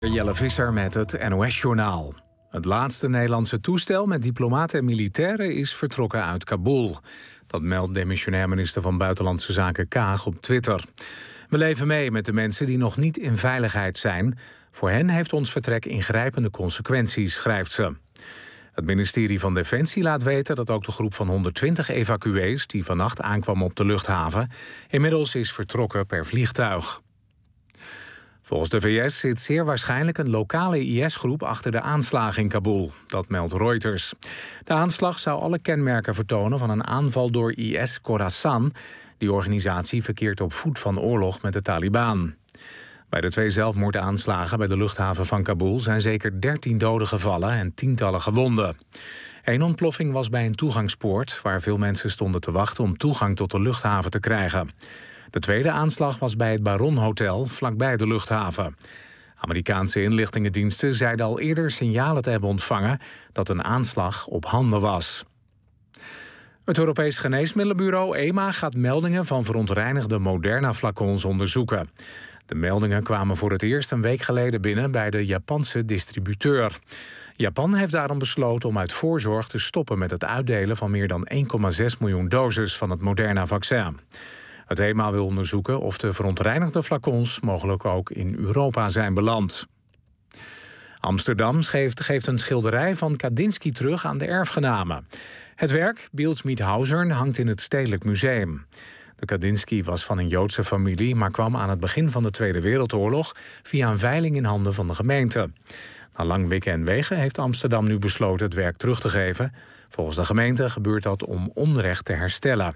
Jelle Visser met het NOS-journaal. Het laatste Nederlandse toestel met diplomaten en militairen is vertrokken uit Kabul. Dat meldt demissionair minister van Buitenlandse Zaken Kaag op Twitter. We leven mee met de mensen die nog niet in veiligheid zijn. Voor hen heeft ons vertrek ingrijpende consequenties, schrijft ze. Het ministerie van Defensie laat weten dat ook de groep van 120 evacuees die vannacht aankwam op de luchthaven inmiddels is vertrokken per vliegtuig. Volgens de VS zit zeer waarschijnlijk een lokale IS-groep achter de aanslagen in Kabul. Dat meldt Reuters. De aanslag zou alle kenmerken vertonen van een aanval door IS Khorasan. Die organisatie verkeert op voet van oorlog met de Taliban. Bij de 2 zelfmoordaanslagen bij de luchthaven van Kabul zijn zeker 13 doden gevallen en tientallen gewonden. Eén ontploffing was bij een toegangspoort waar veel mensen stonden te wachten om toegang tot de luchthaven te krijgen. De tweede aanslag was bij het Baron Hotel, vlakbij de luchthaven. Amerikaanse inlichtingendiensten zeiden al eerder signalen te hebben ontvangen dat een aanslag op handen was. Het Europees Geneesmiddelenbureau EMA gaat meldingen van verontreinigde Moderna-flacons onderzoeken. De meldingen kwamen voor het eerst een week geleden binnen bij de Japanse distributeur. Japan heeft daarom besloten om uit voorzorg te stoppen met het uitdelen van meer dan 1,6 miljoen doses van het Moderna-vaccin. Het EMA wil onderzoeken of de verontreinigde flacons mogelijk ook in Europa zijn beland. Amsterdam geeft een schilderij van Kandinsky terug aan de erfgenamen. Het werk, Bild mit Hausern, hangt in het Stedelijk Museum. De Kandinsky was van een Joodse familie, maar kwam aan het begin van de Tweede Wereldoorlog via een veiling in handen van de gemeente. Na lang wikken en wegen heeft Amsterdam nu besloten het werk terug te geven. Volgens de gemeente gebeurt dat om onrecht te herstellen.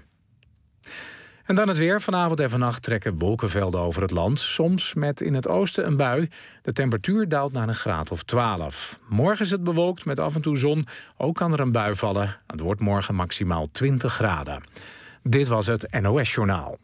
En dan het weer. Vanavond en vannacht trekken wolkenvelden over het land. Soms met in het oosten een bui. De temperatuur daalt naar een graad of 12. Morgen is het bewolkt met af en toe zon. Ook kan er een bui vallen. Het wordt morgen maximaal 20 graden. Dit was het NOS-journaal.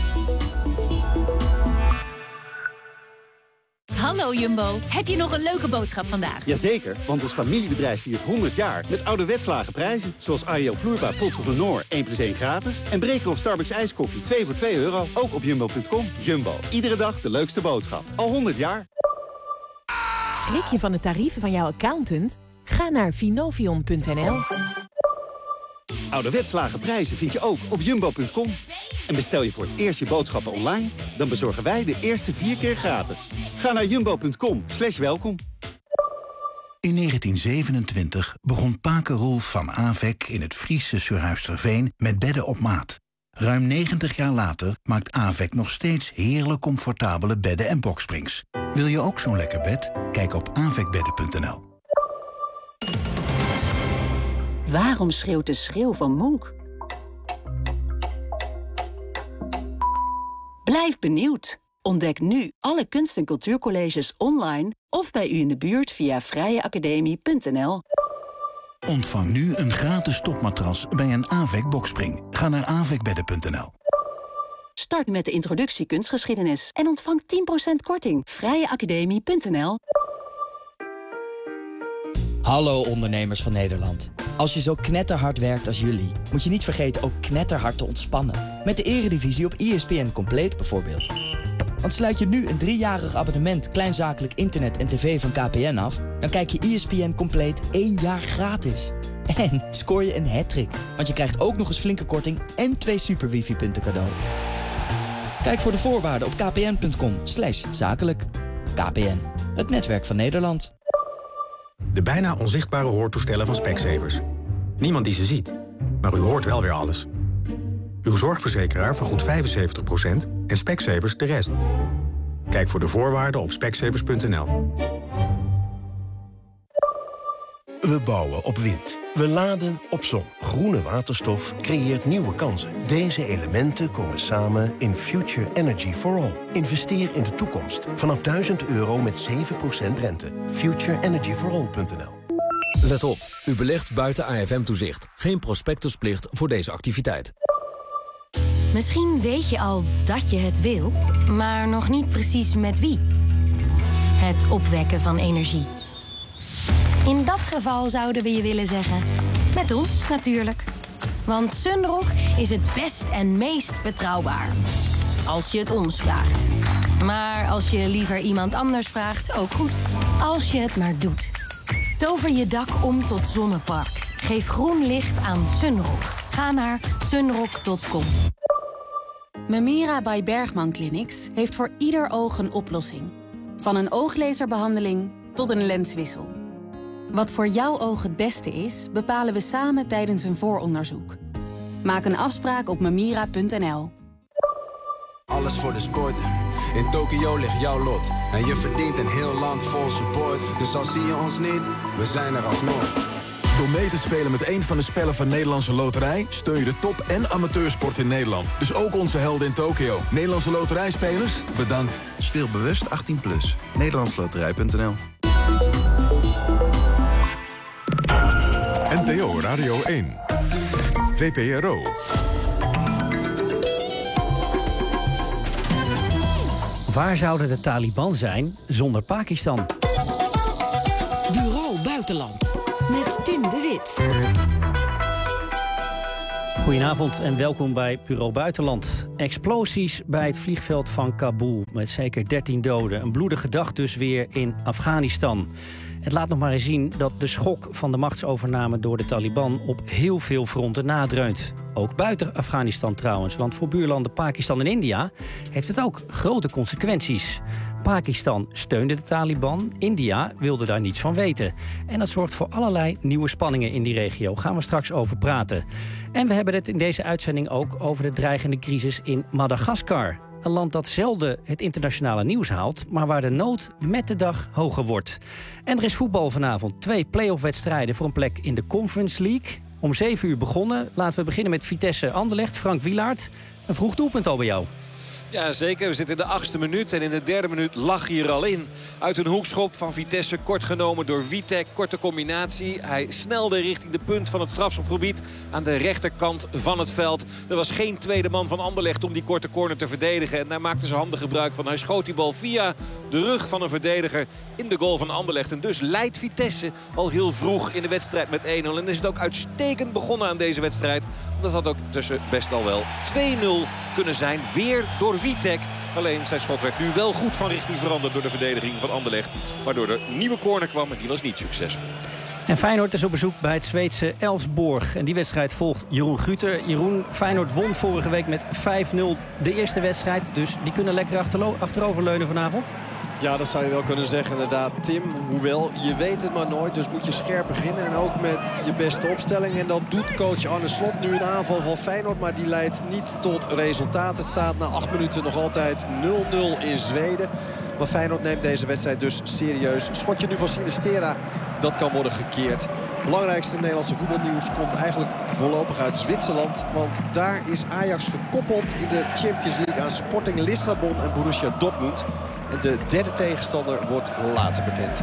Hallo Jumbo, heb je nog een leuke boodschap vandaag? Jazeker, want ons familiebedrijf viert 100 jaar met ouderwets lage prijzen. Zoals AEO Vloerbaar Plots of Noor 1 + 1 gratis. En Breker of Starbucks ijskoffie 2 voor €2, ook op jumbo.com. Jumbo, iedere dag de leukste boodschap. Al 100 jaar. Schrik je van de tarieven van jouw accountant? Ga naar Finovion.nl. Ouderwets lage prijzen vind je ook op jumbo.com. En bestel je voor het eerst je boodschappen online, dan bezorgen wij de eerste 4 keer gratis. Ga naar jumbo.com/welkom. In 1927 begon Pake Roelf van Avec in het Friese Surhuisterveen met bedden op maat. Ruim 90 jaar later maakt Avec nog steeds heerlijk comfortabele bedden en boksprings. Wil je ook zo'n lekker bed? Kijk op avecbedden.nl. Waarom schreeuwt de schreeuw van Monk? Blijf benieuwd. Ontdek nu alle kunst- en cultuurcolleges online of bij u in de buurt via vrijeacademie.nl. Ontvang nu een gratis topmatras bij een Avec bokspring. Ga naar avecbedden.nl. Start met de introductie kunstgeschiedenis en ontvang 10% korting. vrijeacademie.nl. Hallo ondernemers van Nederland. Als je zo knetterhard werkt als jullie, moet je niet vergeten ook knetterhard te ontspannen. Met de Eredivisie op ESPN Compleet bijvoorbeeld. Want sluit je nu een 3-jarig abonnement kleinzakelijk internet en tv van KPN af, dan kijk je ESPN Compleet 1 jaar gratis. En scoor je een hattrick, want je krijgt ook nog eens flinke korting en 2 super wifi-punten cadeau. Kijk voor de voorwaarden op kpn.com/zakelijk. KPN, het netwerk van Nederland. De bijna onzichtbare hoortoestellen van Specsavers. Niemand die ze ziet, maar u hoort wel weer alles. Uw zorgverzekeraar vergoedt 75% en Specsavers de rest. Kijk voor de voorwaarden op specsavers.nl. We bouwen op wind. We laden op zon. Groene waterstof creëert nieuwe kansen. Deze elementen komen samen in Future Energy for All. Investeer in de toekomst. Vanaf €1000 met 7% rente. futureenergyforall.nl. Let op, u belegt buiten AFM-toezicht. Geen prospectusplicht voor deze activiteit. Misschien weet je al dat je het wil, maar nog niet precies met wie. Het opwekken van energie. In dat geval zouden we je willen zeggen, met ons natuurlijk. Want Sunrock is het best en meest betrouwbaar. Als je het ons vraagt. Maar als je liever iemand anders vraagt, ook goed. Als je het maar doet. Tover je dak om tot zonnepark. Geef groen licht aan Sunrock. Ga naar sunrock.com. Memira by Bergman Clinics heeft voor ieder oog een oplossing. Van een ooglaserbehandeling tot een lenswissel. Wat voor jouw oog het beste is, bepalen we samen tijdens een vooronderzoek. Maak een afspraak op memira.nl. Alles voor de sport. In Tokio ligt jouw lot. En je verdient een heel land vol support. Dus al zie je ons niet, we zijn er alsnog. Door mee te spelen met een van de spellen van Nederlandse Loterij steun je de top- en amateursport in Nederland. Dus ook onze helden in Tokio. Nederlandse Loterijspelers, bedankt. Speel bewust 18+. Nederlandsloterij.nl. NPO Radio 1. VPRO. Waar zouden de Taliban zijn zonder Pakistan? Bureau Buitenland. Met Tim de Wit. Goedenavond en welkom bij Bureau Buitenland. Explosies bij het vliegveld van Kabul met zeker 13 doden. Een bloedige dag dus weer in Afghanistan. Het laat nog maar eens zien dat de schok van de machtsovername door de Taliban op heel veel fronten nadreunt. Ook buiten Afghanistan trouwens, want voor buurlanden Pakistan en India heeft het ook grote consequenties. Pakistan steunde de Taliban, India wilde daar niets van weten. En dat zorgt voor allerlei nieuwe spanningen in die regio. Gaan we straks over praten. En we hebben het in deze uitzending ook over de dreigende crisis in Madagaskar. Een land dat zelden het internationale nieuws haalt, maar waar de nood met de dag hoger wordt. En er is voetbal vanavond. 2 play-off-wedstrijden voor een plek in de Conference League. Om 7 uur begonnen. Laten we beginnen met Vitesse Anderlecht. Frank Wielaert, een vroeg doelpunt al bij jou. Ja, zeker. We zitten in de 8e minuut. En in de 3e minuut lag hij er al in. Uit een hoekschop van Vitesse. Kort genomen door Witek. Korte combinatie. Hij snelde richting de punt van het strafschopgebied. Aan de rechterkant van het veld. Er was geen tweede man van Anderlecht om die korte corner te verdedigen. En daar maakte ze handig gebruik van. Hij schoot die bal via de rug van een verdediger in de goal van Anderlecht. En dus leidt Vitesse al heel vroeg in de wedstrijd met 1-0. En is het ook uitstekend begonnen aan deze wedstrijd. Dat had ook tussen best al wel 2-0 kunnen zijn. Weer door Witek. Alleen zijn schot werd nu wel goed van richting veranderd door de verdediging van Anderlecht. Waardoor er een nieuwe corner kwam en die was niet succesvol. En Feyenoord is op bezoek bij het Zweedse Elfsborg. En die wedstrijd volgt Jeroen Guter. Jeroen, Feyenoord won vorige week met 5-0 de eerste wedstrijd. Dus die kunnen lekker achteroverleunen vanavond. Ja, dat zou je wel kunnen zeggen inderdaad, Tim. Hoewel, je weet het maar nooit, dus moet je scherp beginnen. En ook met je beste opstelling. En dat doet coach Arne Slot. Nu een aanval van Feyenoord, maar die leidt niet tot resultaat. Het staat na 8 minuten nog altijd 0-0 in Zweden. Maar Feyenoord neemt deze wedstrijd dus serieus. Schotje nu van Sinistera, dat kan worden gekeerd. Belangrijkste Nederlandse voetbalnieuws komt eigenlijk voorlopig uit Zwitserland. Want daar is Ajax gekoppeld in de Champions League aan Sporting Lissabon en Borussia Dortmund. En de derde tegenstander wordt later bekend.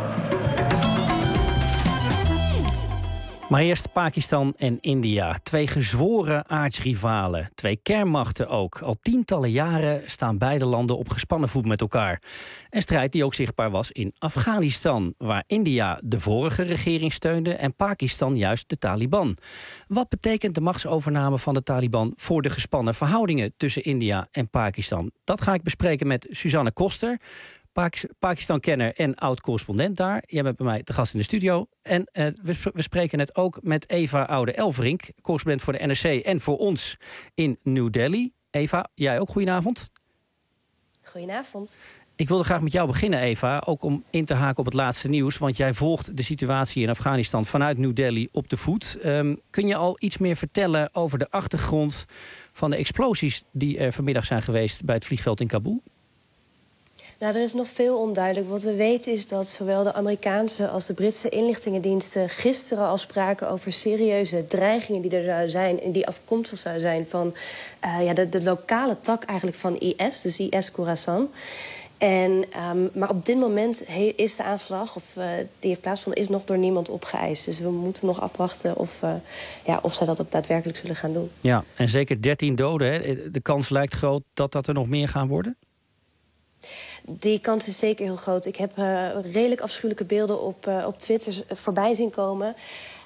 Maar eerst Pakistan en India. 2 gezworen aardsrivalen. 2 kernmachten ook. Al tientallen jaren staan beide landen op gespannen voet met elkaar. Een strijd die ook zichtbaar was in Afghanistan, waar India de vorige regering steunde en Pakistan juist de Taliban. Wat betekent de machtsovername van de Taliban voor de gespannen verhoudingen tussen India en Pakistan? Dat ga ik bespreken met Suzanne Koster, Pakistan-kenner en oud-correspondent daar. Jij bent bij mij te gast in de studio. En we spreken het ook met Eva Oude-Elverink, correspondent voor de NRC en voor ons in New Delhi. Eva, jij ook goedenavond. Goedenavond. Ik wilde graag met jou beginnen, Eva, ook om in te haken op het laatste nieuws, want jij volgt de situatie in Afghanistan vanuit New Delhi op de voet. Kun je al iets meer vertellen over de achtergrond van de explosies die er vanmiddag zijn geweest bij het vliegveld in Kabul? Nou, er is nog veel onduidelijk. Wat we weten is dat zowel de Amerikaanse als de Britse inlichtingendiensten gisteren al spraken over serieuze dreigingen die er zouden zijn en die afkomstig zouden zijn van de lokale tak eigenlijk van IS, dus IS Khorasan. Maar op dit moment is de aanslag, die heeft plaatsgevonden, is nog door niemand opgeëist. Dus we moeten nog afwachten of zij dat ook daadwerkelijk zullen gaan doen. Ja, en zeker 13 doden. Hè? De kans lijkt groot dat er nog meer gaan worden? Die kans is zeker heel groot. Ik heb redelijk afschuwelijke beelden op Twitter voorbij zien komen.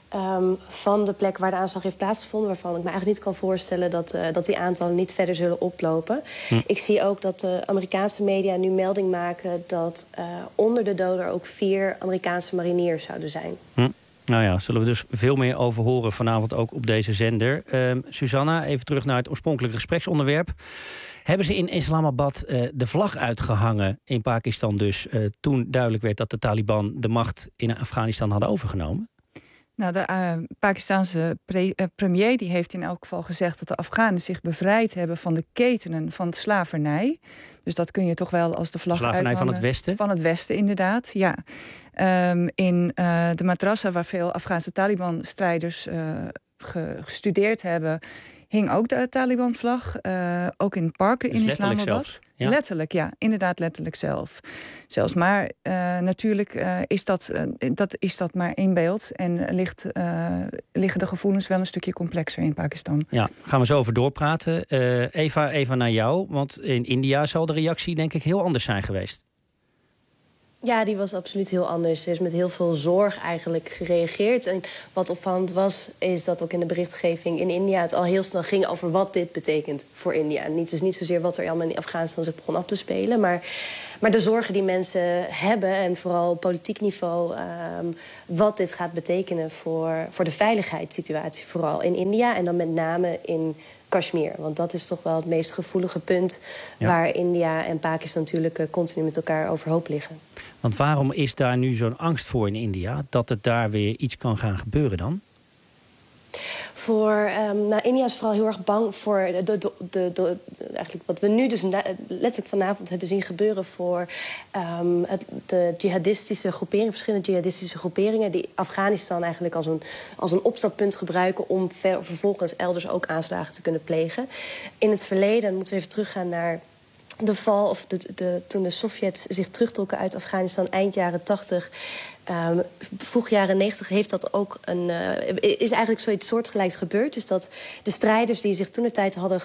van de plek waar de aanslag heeft plaatsgevonden, waarvan ik me eigenlijk niet kan voorstellen dat die aantallen niet verder zullen oplopen. Ik zie ook dat de Amerikaanse media nu melding maken dat onder de doden er ook 4 Amerikaanse mariniers zouden zijn. Nou ja, zullen we dus veel meer over horen vanavond ook op deze zender. Susanna, even terug naar het oorspronkelijke gespreksonderwerp. Hebben ze in Islamabad de vlag uitgehangen in Pakistan dus, toen duidelijk werd dat de Taliban de macht in Afghanistan hadden overgenomen? Nou, de Pakistanse premier die heeft in elk geval gezegd dat de Afghanen zich bevrijd hebben van de ketenen van slavernij. Dus dat kun je toch wel als de vlag slavernij uithangen. Van het Westen? Van het Westen, inderdaad, ja. In de madrassa waar veel Afghaanse Taliban-strijders gestudeerd hebben, hing ook de Taliban-vlag. Ook in parken dus in Islamabad. Zelfs, ja. Letterlijk, ja. Inderdaad, letterlijk zelfs. Maar natuurlijk is dat maar één beeld. En liggen de gevoelens wel een stukje complexer in Pakistan. Ja, gaan we zo over doorpraten. Eva, naar jou. Want in India zal de reactie denk ik heel anders zijn geweest. Ja, die was absoluut heel anders. Er is met heel veel zorg eigenlijk gereageerd. En wat opvallend was, is dat ook in de berichtgeving in India het al heel snel ging over wat dit betekent voor India. Dus niet zozeer wat er allemaal in Afghanistan zich begon af te spelen, maar de zorgen die mensen hebben, en vooral op politiek niveau, wat dit gaat betekenen voor de veiligheidssituatie, vooral in India en dan met name in Kashmir. Want dat is toch wel het meest gevoelige punt waar India en Pakistan natuurlijk continu met elkaar overhoop liggen. Want waarom is daar nu zo'n angst voor in India? Dat het daar weer iets kan gaan gebeuren dan? India is vooral heel erg bang voor eigenlijk wat we nu dus letterlijk vanavond hebben zien gebeuren voor de jihadistische groeperingen, verschillende jihadistische groeperingen die Afghanistan eigenlijk als een opstappunt gebruiken om vervolgens elders ook aanslagen te kunnen plegen. In het verleden, moeten we even teruggaan naar de val, of toen de Sovjets zich terugtrokken uit Afghanistan eind jaren 80, vroeg jaren 90, heeft dat ook is eigenlijk zoiets soortgelijks gebeurd. Dus dat de strijders die zich toentertijd hadden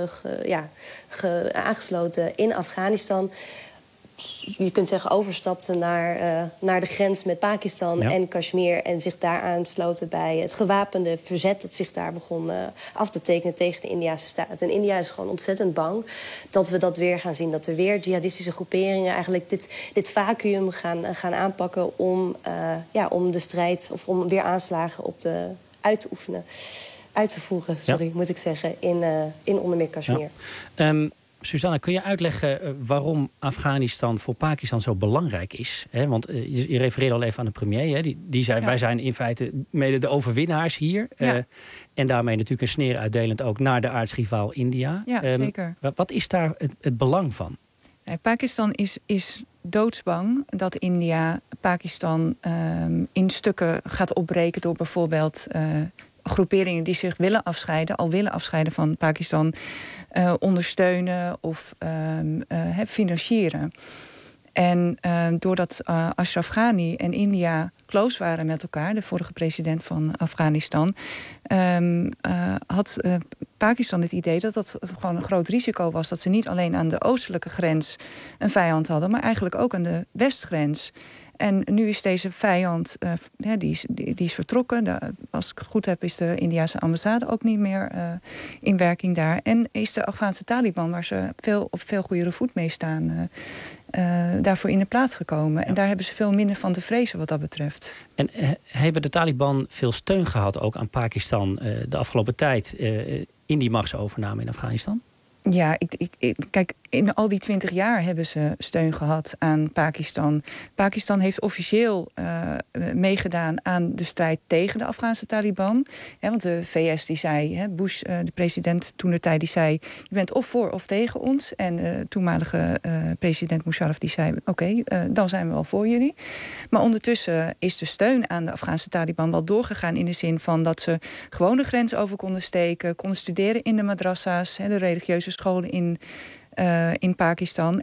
aangesloten in Afghanistan, je kunt zeggen, overstapten naar de grens met Pakistan en Kashmir en zich daar aansloten bij het gewapende verzet dat zich daar begon af te tekenen tegen de Indiase staat. En India is gewoon ontzettend bang dat we dat weer gaan zien. Dat er weer jihadistische groeperingen eigenlijk dit vacuüm gaan aanpakken om de strijd, of om weer aanslagen uit te voeren, moet ik zeggen, in onder meer Kashmir. Ja. Susanna, kun je uitleggen waarom Afghanistan voor Pakistan zo belangrijk is? Want je refereerde al even aan de premier. Die zei, wij zijn in feite mede de overwinnaars hier. Ja. En daarmee natuurlijk een sneer uitdelend ook naar de aartsrivaal India. Ja, zeker. Wat is daar het belang van? Pakistan is doodsbang dat India Pakistan in stukken gaat opbreken door bijvoorbeeld groeperingen die zich willen afscheiden van Pakistan, ondersteunen of financieren. En doordat Ashraf Ghani en India close waren met elkaar, de vorige president van Afghanistan, had Pakistan het idee dat dat gewoon een groot risico was. Dat ze niet alleen aan de oostelijke grens een vijand hadden, maar eigenlijk ook aan de westgrens. En nu is deze vijand, die is vertrokken. Als ik het goed heb, is de Indiase ambassade ook niet meer in werking daar. En is de Afghaanse Taliban, waar ze op veel goedere voet mee staan, daarvoor in de plaats gekomen. Ja. En daar hebben ze veel minder van te vrezen wat dat betreft. En hebben de Taliban veel steun gehad, ook aan Pakistan, de afgelopen tijd, in die machtsovername in Afghanistan? Ja, kijk, in al die 20 jaar hebben ze steun gehad aan Pakistan. Pakistan heeft officieel meegedaan aan de strijd tegen de Afghaanse Taliban. Want de VS die zei, Bush, de president toentertijd, die zei, je bent of voor of tegen ons. En de toenmalige president Musharraf die zei, oké, dan zijn we wel voor jullie. Maar ondertussen is de steun aan de Afghaanse Taliban wel doorgegaan in de zin van dat ze gewoon de grens over konden steken, konden studeren in de madrassa's, de religieuze scholen in Pakistan.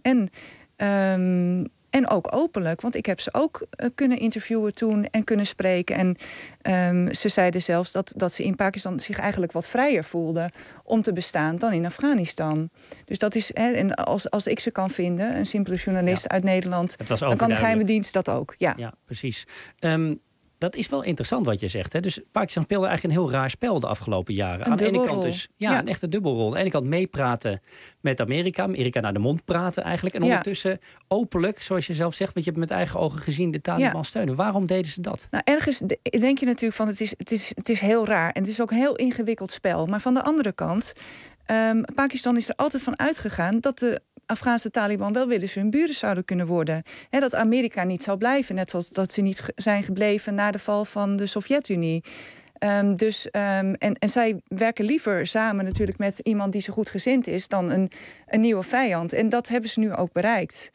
En ook openlijk, want ik heb ze ook kunnen interviewen toen en kunnen spreken. En ze zeiden zelfs dat ze in Pakistan zich eigenlijk wat vrijer voelden om te bestaan dan in Afghanistan. Dus dat is, en als ik ze kan vinden, een simpele journalist uit Nederland, dan kan de geheime dienst dat ook. Ja, precies. dat is wel interessant wat je zegt. Hè? Dus Pakistan speelde eigenlijk een heel raar spel de afgelopen jaren. Aan de ene kant dus een echte dubbelrol. Aan de ene kant meepraten met Amerika naar de mond praten eigenlijk. En ondertussen openlijk, zoals je zelf zegt, want je hebt met eigen ogen gezien de Taliban steunen. Waarom deden ze dat? Nou, ergens denk je natuurlijk van het is heel raar. En het is ook een heel ingewikkeld spel. Maar van de andere kant, Pakistan is er altijd van uitgegaan dat de Afghaanse Taliban wel weer eens hun buren zouden kunnen worden. He, dat Amerika niet zou blijven, net zoals dat ze niet zijn gebleven na de val van de Sovjet-Unie. En zij werken liever samen natuurlijk met iemand die zo goed gezind is dan een nieuwe vijand. En dat hebben ze nu ook bereikt.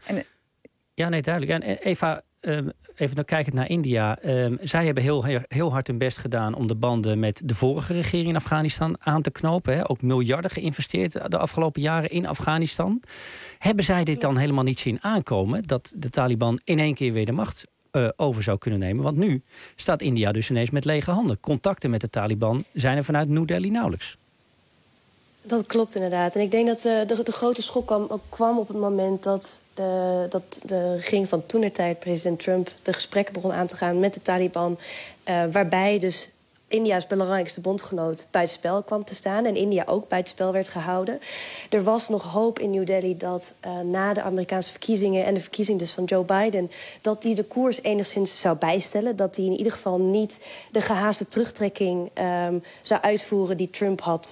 Ja, nee, duidelijk. En Eva, even dan kijkend naar India. Zij hebben heel hard hun best gedaan om de banden met de vorige regering in Afghanistan aan te knopen. Hè. Ook miljarden geïnvesteerd de afgelopen jaren in Afghanistan. Hebben zij dit dan helemaal niet zien aankomen? Dat de Taliban in één keer weer de macht over zou kunnen nemen? Want nu staat India dus ineens met lege handen. Contacten met de Taliban zijn er vanuit New Delhi nauwelijks. Dat klopt inderdaad. En ik denk dat de grote schok kwam op het moment dat de regering van toentertijd, president Trump, de gesprekken begon aan te gaan met de Taliban. Waarbij dus India's belangrijkste bondgenoot buitenspel kwam te staan. En India ook buitenspel werd gehouden. Er was nog hoop in New Delhi dat na de Amerikaanse verkiezingen en de verkiezing dus van Joe Biden, dat die de koers enigszins zou bijstellen. Dat die in ieder geval niet de gehaaste terugtrekking zou uitvoeren die Trump had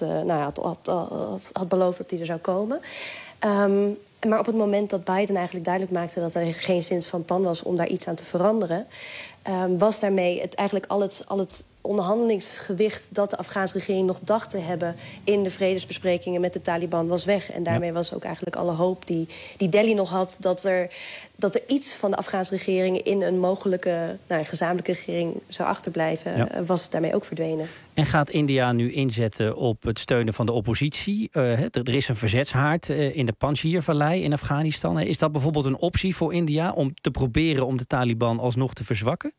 beloofd dat die er zou komen. Maar op het moment dat Biden eigenlijk duidelijk maakte dat er geen zin van plan was om daar iets aan te veranderen, was daarmee eigenlijk al het onderhandelingsgewicht dat de Afghaanse regering nog dacht te hebben in de vredesbesprekingen met de Taliban was weg. En daarmee was ook eigenlijk alle hoop die Delhi nog had dat er iets van de Afghaanse regering in een mogelijke gezamenlijke regering zou achterblijven, was daarmee ook verdwenen. En gaat India nu inzetten op het steunen van de oppositie? Er is een verzetshaard in de Panjshir-vallei in Afghanistan. Is dat bijvoorbeeld een optie voor India om te proberen om de Taliban alsnog te verzwakken?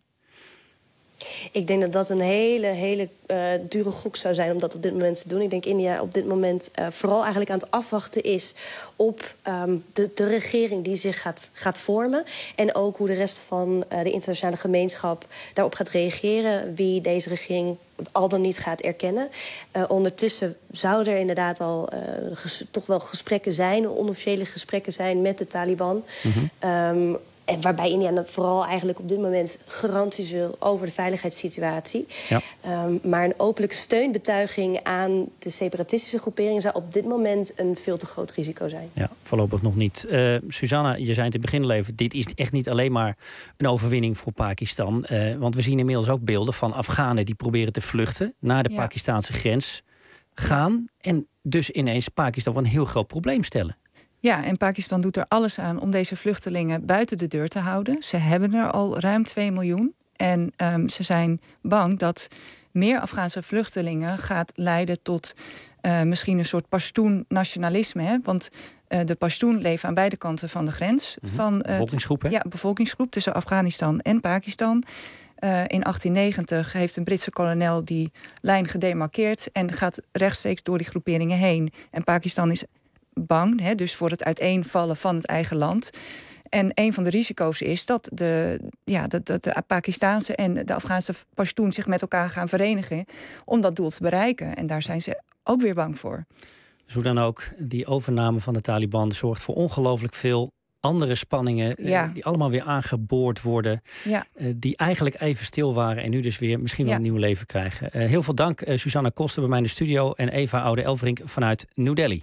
Ik denk dat dat een hele dure gok zou zijn om dat op dit moment te doen. Ik denk India op dit moment vooral eigenlijk aan het afwachten is op de regering die zich gaat vormen. En ook hoe de rest van de internationale gemeenschap daarop gaat reageren. Wie deze regering al dan niet gaat erkennen. Ondertussen zouden er inderdaad al toch wel gesprekken zijn, onofficiële gesprekken zijn met de Taliban. Mm-hmm. En waarbij India vooral eigenlijk op dit moment garanties wil over de veiligheidssituatie. Ja. Maar een openlijke steunbetuiging aan de separatistische groeperingen zou op dit moment een veel te groot risico zijn. Ja, voorlopig nog niet. Susanna, je zei in het begin al even, dit is echt niet alleen maar een overwinning voor Pakistan. Want we zien inmiddels ook beelden van Afghanen die proberen te vluchten naar de Pakistanse grens gaan. En dus ineens Pakistan voor een heel groot probleem stellen. Ja, en Pakistan doet er alles aan om deze vluchtelingen buiten de deur te houden. Ze hebben er al ruim 2 miljoen. En ze zijn bang dat meer Afghaanse vluchtelingen gaat leiden tot misschien een soort Pashtoen-nationalisme. Hè? Want de Pashtoen leven aan beide kanten van de grens. Mm-hmm. Bevolkingsgroep, hè? Ja, bevolkingsgroep tussen Afghanistan en Pakistan. In 1890 heeft een Britse kolonel die lijn gedemarkeerd en gaat rechtstreeks door die groeperingen heen. En Pakistan is bang, dus voor het uiteenvallen van het eigen land. En een van de risico's is dat de Pakistaanse en de Afghaanse Pashtoen zich met elkaar gaan verenigen om dat doel te bereiken. En daar zijn ze ook weer bang voor. Dus hoe dan ook, die overname van de Taliban zorgt voor ongelooflijk veel andere spanningen die allemaal weer aangeboord worden. Ja. Die eigenlijk even stil waren en nu dus weer misschien wel een nieuw leven krijgen. Heel veel dank, Susanna Koster bij mij in de studio en Eva Oude-Elverink vanuit New Delhi.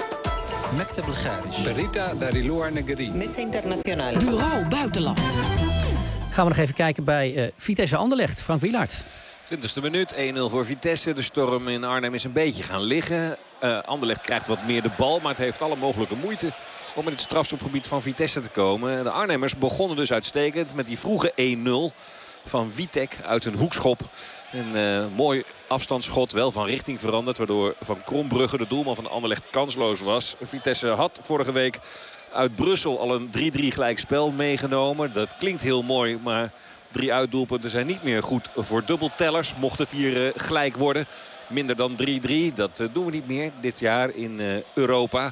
مكتب الخارج Berita dari luar negeri. Mesa Internacional. Bureau Buitenland. Gaan we nog even kijken bij Vitesse Anderlecht. Frank Wielaert. 20e minuut, 1-0 voor Vitesse. De storm in Arnhem is een beetje gaan liggen. Anderlecht krijgt wat meer de bal, maar het heeft alle mogelijke moeite om in het strafschopgebied van Vitesse te komen. De Arnhemmers begonnen dus uitstekend met die vroege 1-0 van Witek uit een hoekschop. Een mooi afstandsschot, wel van richting veranderd, waardoor Van Krombrugge, de doelman van Anderlecht, kansloos was. Vitesse had vorige week uit Brussel al een 3-3 gelijkspel meegenomen. Dat klinkt heel mooi, maar 3 uitdoelpunten zijn niet meer goed voor dubbeltellers. Mocht het hier gelijk worden, minder dan 3-3, dat doen we niet meer dit jaar in Europa.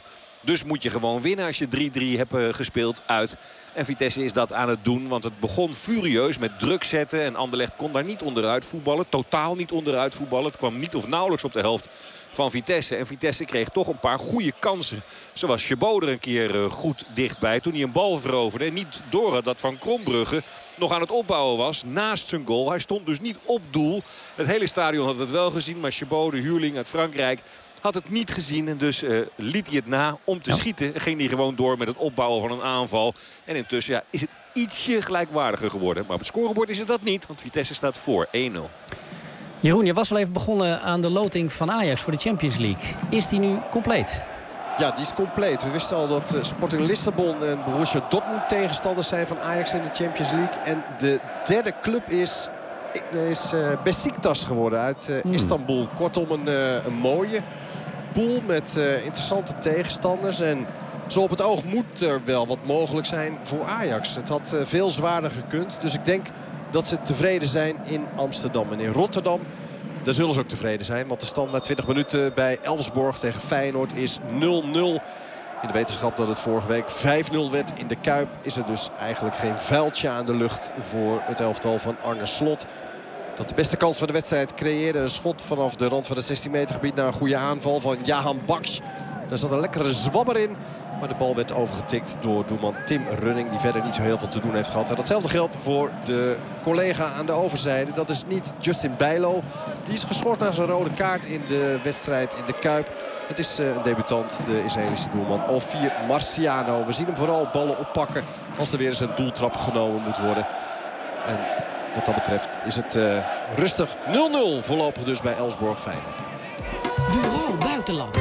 Dus moet je gewoon winnen als je 3-3 hebt gespeeld uit. En Vitesse is dat aan het doen. Want het begon furieus met druk zetten. En Anderlecht kon daar niet onderuit voetballen. Totaal niet onderuit voetballen. Het kwam niet of nauwelijks op de helft van Vitesse. En Vitesse kreeg toch een paar goede kansen. Zo was Chabot er een keer goed dichtbij. Toen hij een bal veroverde. En niet door had dat Van Krombrugge nog aan het opbouwen was. Naast zijn goal. Hij stond dus niet op doel. Het hele stadion had het wel gezien. Maar Chabot, de huurling uit Frankrijk, had het niet gezien. En dus liet hij het na om te schieten. Ging hij gewoon door met het opbouwen van een aanval. En intussen is het ietsje gelijkwaardiger geworden. Maar op het scorebord is het dat niet. Want Vitesse staat voor 1-0. Jeroen, je was al even begonnen aan de loting van Ajax voor de Champions League. Is die nu compleet? Ja, die is compleet. We wisten al dat Sporting Lissabon en Borussia Dortmund tegenstanders zijn van Ajax in de Champions League. En de derde club is Beşiktaş geworden uit Istanbul. Kortom een mooie pool met interessante tegenstanders. En zo op het oog moet er wel wat mogelijk zijn voor Ajax. Het had veel zwaarder gekund. Dus ik denk dat ze tevreden zijn in Amsterdam. En in Rotterdam, daar zullen ze ook tevreden zijn. Want de stand na 20 minuten bij Elfsborg tegen Feyenoord is 0-0. In de wetenschap dat het vorige week 5-0 werd in de Kuip, is er dus eigenlijk geen vuiltje aan de lucht voor het elftal van Arne Slot. Dat de beste kans van de wedstrijd creëerde. Een schot vanaf de rand van het 16 meter gebied naar een goede aanval van Jahan Baksh. Daar zat een lekkere zwabber in. Maar de bal werd overgetikt door doelman Tim Running, die verder niet zo heel veel te doen heeft gehad. En datzelfde geldt voor de collega aan de overzijde. Dat is niet Justin Bijlo. Die is geschorst na zijn rode kaart in de wedstrijd in de Kuip. Het is een debutant, de Israëlische doelman Ofir Marciano. We zien hem vooral ballen oppakken als er weer eens een doeltrap genomen moet worden. En wat dat betreft is het rustig 0-0 voorlopig dus bij Elfsborg Feyenoord. Bureau Buitenland.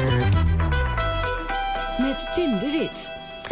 Met Tim de Wit.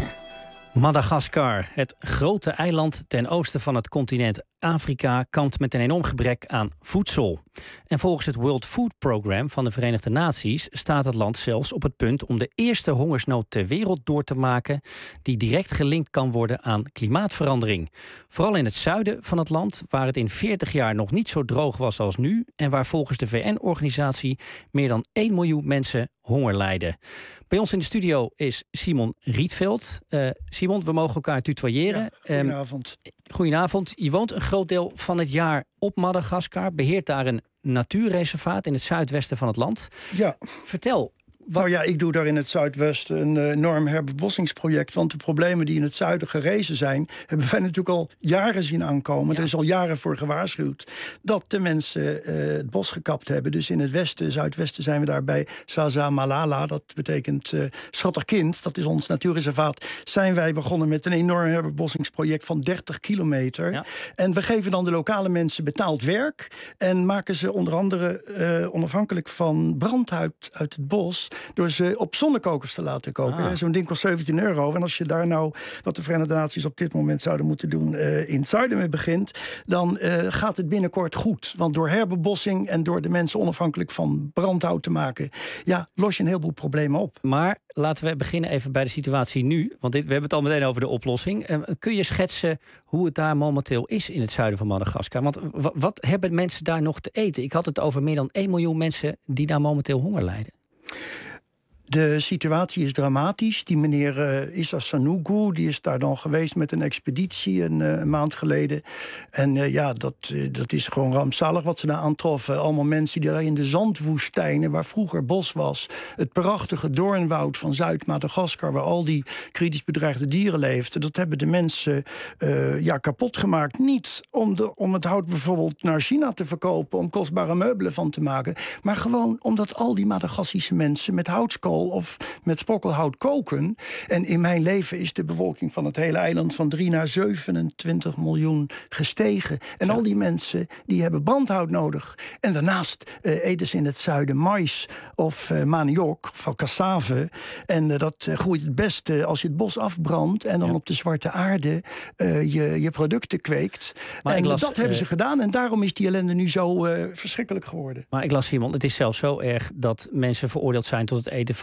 Madagaskar, het grote eiland ten oosten van het continent Afrika, kampt met een enorm gebrek aan voedsel. En volgens het World Food Programme van de Verenigde Naties staat het land zelfs op het punt om de eerste hongersnood ter wereld door te maken die direct gelinkt kan worden aan klimaatverandering. Vooral in het zuiden van het land, waar het in 40 jaar nog niet zo droog was als nu en waar volgens de VN-organisatie meer dan 1 miljoen mensen honger lijden. Bij ons in de studio is Simon Rietveld. Simon, we mogen elkaar tutoyeren. Ja, goedenavond. Goedenavond. Je woont een groot deel van het jaar op Madagaskar. Beheert daar een natuurreservaat in het zuidwesten van het land. Ja. Vertel. Nou ja, ik doe daar in het zuidwesten een enorm herbebossingsproject. Want de problemen die in het zuiden gerezen zijn, hebben wij natuurlijk al jaren zien aankomen. Ja. Er is al jaren voor gewaarschuwd dat de mensen het bos gekapt hebben. Dus in het westen, zuidwesten zijn we daar bij Saza Malala. Dat betekent schattig kind. Dat is ons natuurreservaat. Zijn wij begonnen met een enorm herbebossingsproject van 30 kilometer. Ja. En we geven dan de lokale mensen betaald werk. En maken ze onder andere onafhankelijk van brandhout uit het bos, door ze op zonnekokers te laten koken. Zo'n ding kost €17. En als je daar nou, wat de Verenigde Naties op dit moment zouden moeten doen, in het zuiden mee begint, dan gaat het binnenkort goed. Want door herbebossing en door de mensen onafhankelijk van brandhout te maken, ja, los je een heleboel problemen op. Maar laten we beginnen even bij de situatie nu. Want we hebben het al meteen over de oplossing. Kun je schetsen hoe het daar momenteel is in het zuiden van Madagaskar? Want wat hebben mensen daar nog te eten? Ik had het over meer dan 1 miljoen mensen die daar momenteel honger lijden. De situatie is dramatisch. Die meneer Issa Sanougou, die is daar dan geweest met een expeditie een maand geleden. En ja, dat is gewoon rampzalig wat ze daar aantroffen. Allemaal mensen die daar in de zandwoestijnen, waar vroeger bos was, het prachtige doornwoud van Zuid-Madagaskar, waar al die kritisch bedreigde dieren leefden, dat hebben de mensen kapot gemaakt. Niet om het hout bijvoorbeeld naar China te verkopen, om kostbare meubelen van te maken, maar gewoon omdat al die Madagassische mensen met houtskool of met sprokkelhout koken. En in mijn leven is de bevolking van het hele eiland van 3 naar 27 miljoen gestegen. En al die mensen die hebben brandhout nodig. En daarnaast eten ze in het zuiden mais of maniok, van cassave. En dat groeit het beste als je het bos afbrandt en dan op de zwarte aarde je producten kweekt. Maar en dat hebben ze gedaan en daarom is die ellende nu zo verschrikkelijk geworden. Maar ik las, Simon, het is zelfs zo erg dat mensen veroordeeld zijn tot het eten van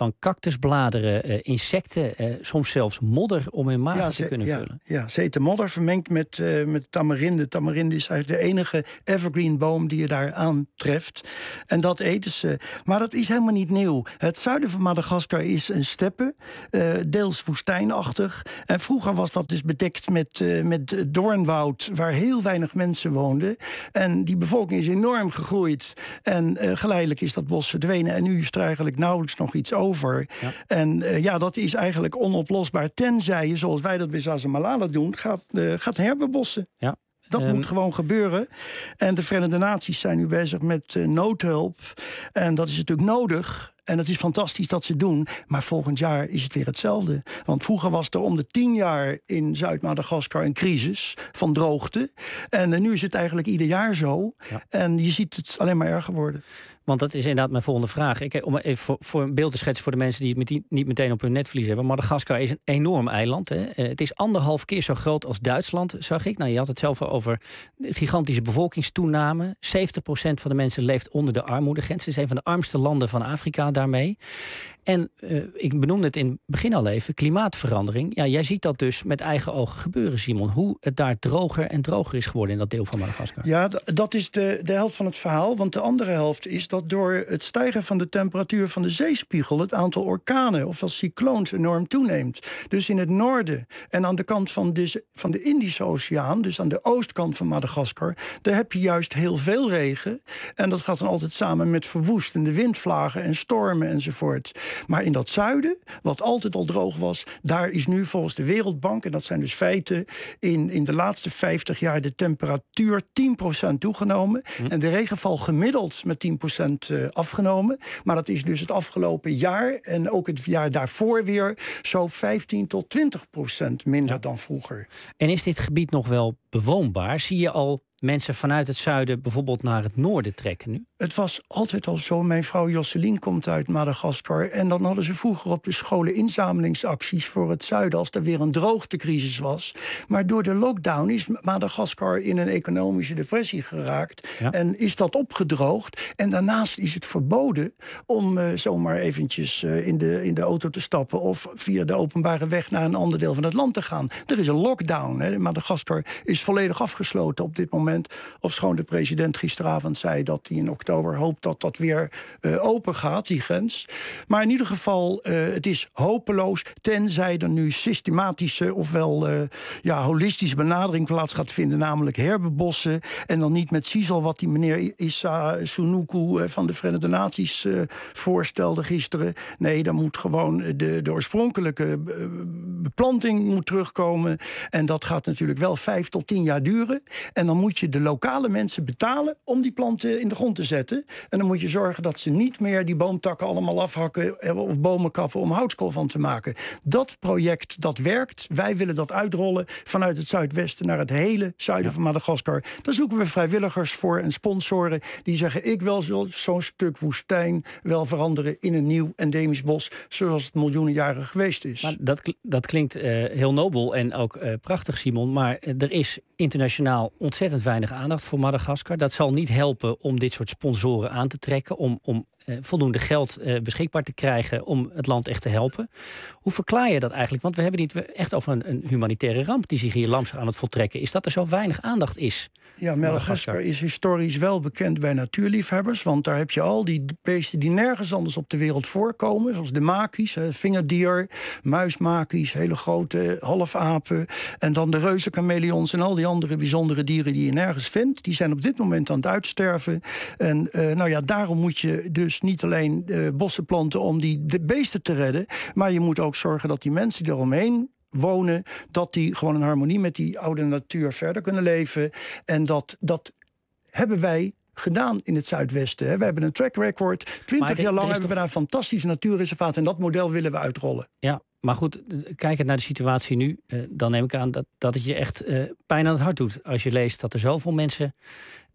van cactusbladeren, insecten, soms zelfs modder om hun maag te kunnen vullen. Ja, ze eten modder vermengd met tamarinde. Tamarinde is eigenlijk de enige evergreen boom die je daar aantreft. En dat eten ze. Maar dat is helemaal niet nieuw. Het zuiden van Madagaskar is een steppe, deels woestijnachtig. En vroeger was dat dus bedekt met doornwoud, waar heel weinig mensen woonden. En die bevolking is enorm gegroeid. En geleidelijk is dat bos verdwenen. En nu is er eigenlijk nauwelijks nog iets over. Ja. En dat is eigenlijk onoplosbaar. Tenzij je, zoals wij dat bij Zaza-Malala doen, gaat herbebossen. Ja. Dat moet gewoon gebeuren. En de Verenigde Naties zijn nu bezig met noodhulp. En dat is natuurlijk nodig. En het is fantastisch dat ze doen. Maar volgend jaar is het weer hetzelfde. Want vroeger was er om de 10 jaar in Zuid-Madagaskar een crisis van droogte. En nu is het eigenlijk ieder jaar zo. Ja. En je ziet het alleen maar erger worden. Want dat is inderdaad mijn volgende vraag. Om even voor een beeld te schetsen voor de mensen die het niet meteen op hun netvlies hebben. Madagaskar is een enorm eiland. Hè. Het is 1,5 keer zo groot als Duitsland, zag ik. Nou, je had het zelf al over gigantische bevolkingstoename. 70% van de mensen leeft onder de armoedegrens. Het is een van de armste landen van Afrika daarmee. En ik benoemde het in het begin al even, klimaatverandering. Ja, jij ziet dat dus met eigen ogen gebeuren, Simon. Hoe het daar droger en droger is geworden in dat deel van Madagaskar. Ja, dat is de helft van het verhaal. Want de andere helft is dat door het stijgen van de temperatuur van de zeespiegel het aantal orkanen, ofwel cycloons, enorm toeneemt. Dus in het noorden en aan de kant van de Indische Oceaan, dus aan de oostkant van Madagaskar, daar heb je juist heel veel regen. En dat gaat dan altijd samen met verwoestende windvlagen en stormen enzovoort. Maar in dat zuiden, wat altijd al droog was, daar is nu volgens de Wereldbank, en dat zijn dus feiten, in de laatste 50 jaar de temperatuur 10% toegenomen. En de regenval gemiddeld met 10% afgenomen. Maar dat is dus het afgelopen jaar en ook het jaar daarvoor weer zo 15 tot 20% minder dan vroeger. En is dit gebied nog wel bewoonbaar? Zie je al mensen vanuit het zuiden bijvoorbeeld naar het noorden trekken nu? Het was altijd al zo. Mijn vrouw Josselien komt uit Madagaskar. En dan hadden ze vroeger op de scholen inzamelingsacties voor het zuiden als er weer een droogtecrisis was. Maar door de lockdown is Madagaskar in een economische depressie geraakt. Ja. En is dat opgedroogd. En daarnaast is het verboden om zomaar eventjes in de auto te stappen of via de openbare weg naar een ander deel van het land te gaan. Er is een lockdown. Hè. Madagaskar is volledig afgesloten op dit moment. Ofschoon de president gisteravond zei dat hij in oktober hoopt dat dat weer open gaat, die grens. Maar in ieder geval, het is hopeloos, tenzij er nu systematische ofwel holistische benadering plaats gaat vinden, namelijk herbebossen. En dan niet met ciezel, wat die meneer Issa Sunuku van de Verenigde Naties voorstelde gisteren. Nee, dan moet gewoon de oorspronkelijke beplanting moet terugkomen. En dat gaat natuurlijk wel 5 tot 10 jaar duren. En dan moet je de lokale mensen betalen om die planten in de grond te zetten. En dan moet je zorgen dat ze niet meer die boomtakken allemaal afhakken of bomen kappen om houtskool van te maken. Dat project, dat werkt. Wij willen dat uitrollen vanuit het zuidwesten naar het hele zuiden van Madagaskar. Daar zoeken we vrijwilligers voor en sponsoren die zeggen, ik wil zo'n stuk woestijn wel veranderen in een nieuw endemisch bos, zoals het miljoenen jaren geweest is. Maar dat klinkt heel nobel en ook prachtig, Simon. Maar er is internationaal ontzettend weinig aandacht voor Madagaskar. Dat zal niet helpen om dit soort sponsoren aan te trekken, om voldoende geld beschikbaar te krijgen om het land echt te helpen. Hoe verklaar je dat eigenlijk? Want we hebben niet echt over een humanitaire ramp die zich hier langzaam aan het voltrekken is. Dat er zo weinig aandacht is. Ja, Madagaskar is historisch wel bekend bij natuurliefhebbers. Want daar heb je al die beesten die nergens anders op de wereld voorkomen. Zoals de makies, vingerdier, muismakies, hele grote halfapen. En dan de reuzenkameleons en al die andere bijzondere dieren die je nergens vindt. Die zijn op dit moment aan het uitsterven. En daarom moet je dus niet alleen bossen planten om de beesten te redden. Maar je moet ook zorgen dat die mensen die eromheen wonen, dat die gewoon in harmonie met die oude natuur verder kunnen leven. En dat hebben wij gedaan in het zuidwesten. We hebben een track record. 20 jaar lang hebben we daar een fantastisch natuurreservaat. En dat model willen we uitrollen. Ja, maar goed, kijkend naar de situatie nu, dan neem ik aan dat het je echt pijn aan het hart doet. Als je leest dat er zoveel mensen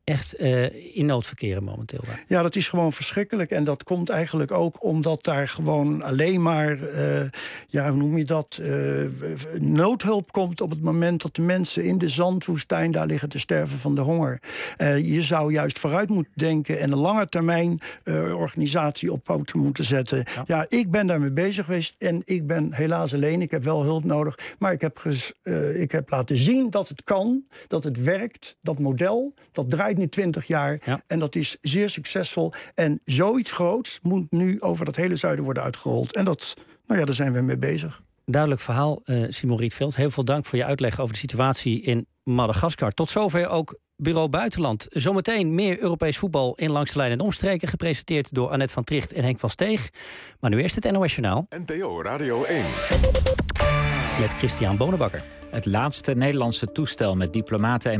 echt in nood verkeren momenteel daar. Ja, dat is gewoon verschrikkelijk. En dat komt eigenlijk ook omdat daar gewoon alleen maar... hoe noem je dat? Noodhulp komt op het moment dat de mensen in de zandwoestijn daar liggen te sterven van de honger. Je zou juist vooruit moeten denken en een lange termijn organisatie op poten moeten zetten. Ja, ik ben daarmee bezig geweest en ik ben helaas alleen. Ik heb wel hulp nodig. Maar ik heb laten zien dat het kan, dat het werkt. Dat model, dat draait nu 20 jaar. Ja. En dat is zeer succesvol. En zoiets groots moet nu over dat hele zuiden worden uitgerold. En daar zijn we mee bezig. Duidelijk verhaal, Simon Rietveld. Heel veel dank voor je uitleg over de situatie in Madagaskar. Tot zover ook Bureau Buitenland. Zometeen meer Europees voetbal in Langs de Lijn en Omstreken. Gepresenteerd door Annette van Tricht en Henk van Steeg. Maar nu eerst het NOS Journaal. NPO Radio 1. Met Christian Bonenbakker. Het laatste Nederlandse toestel met diplomaten en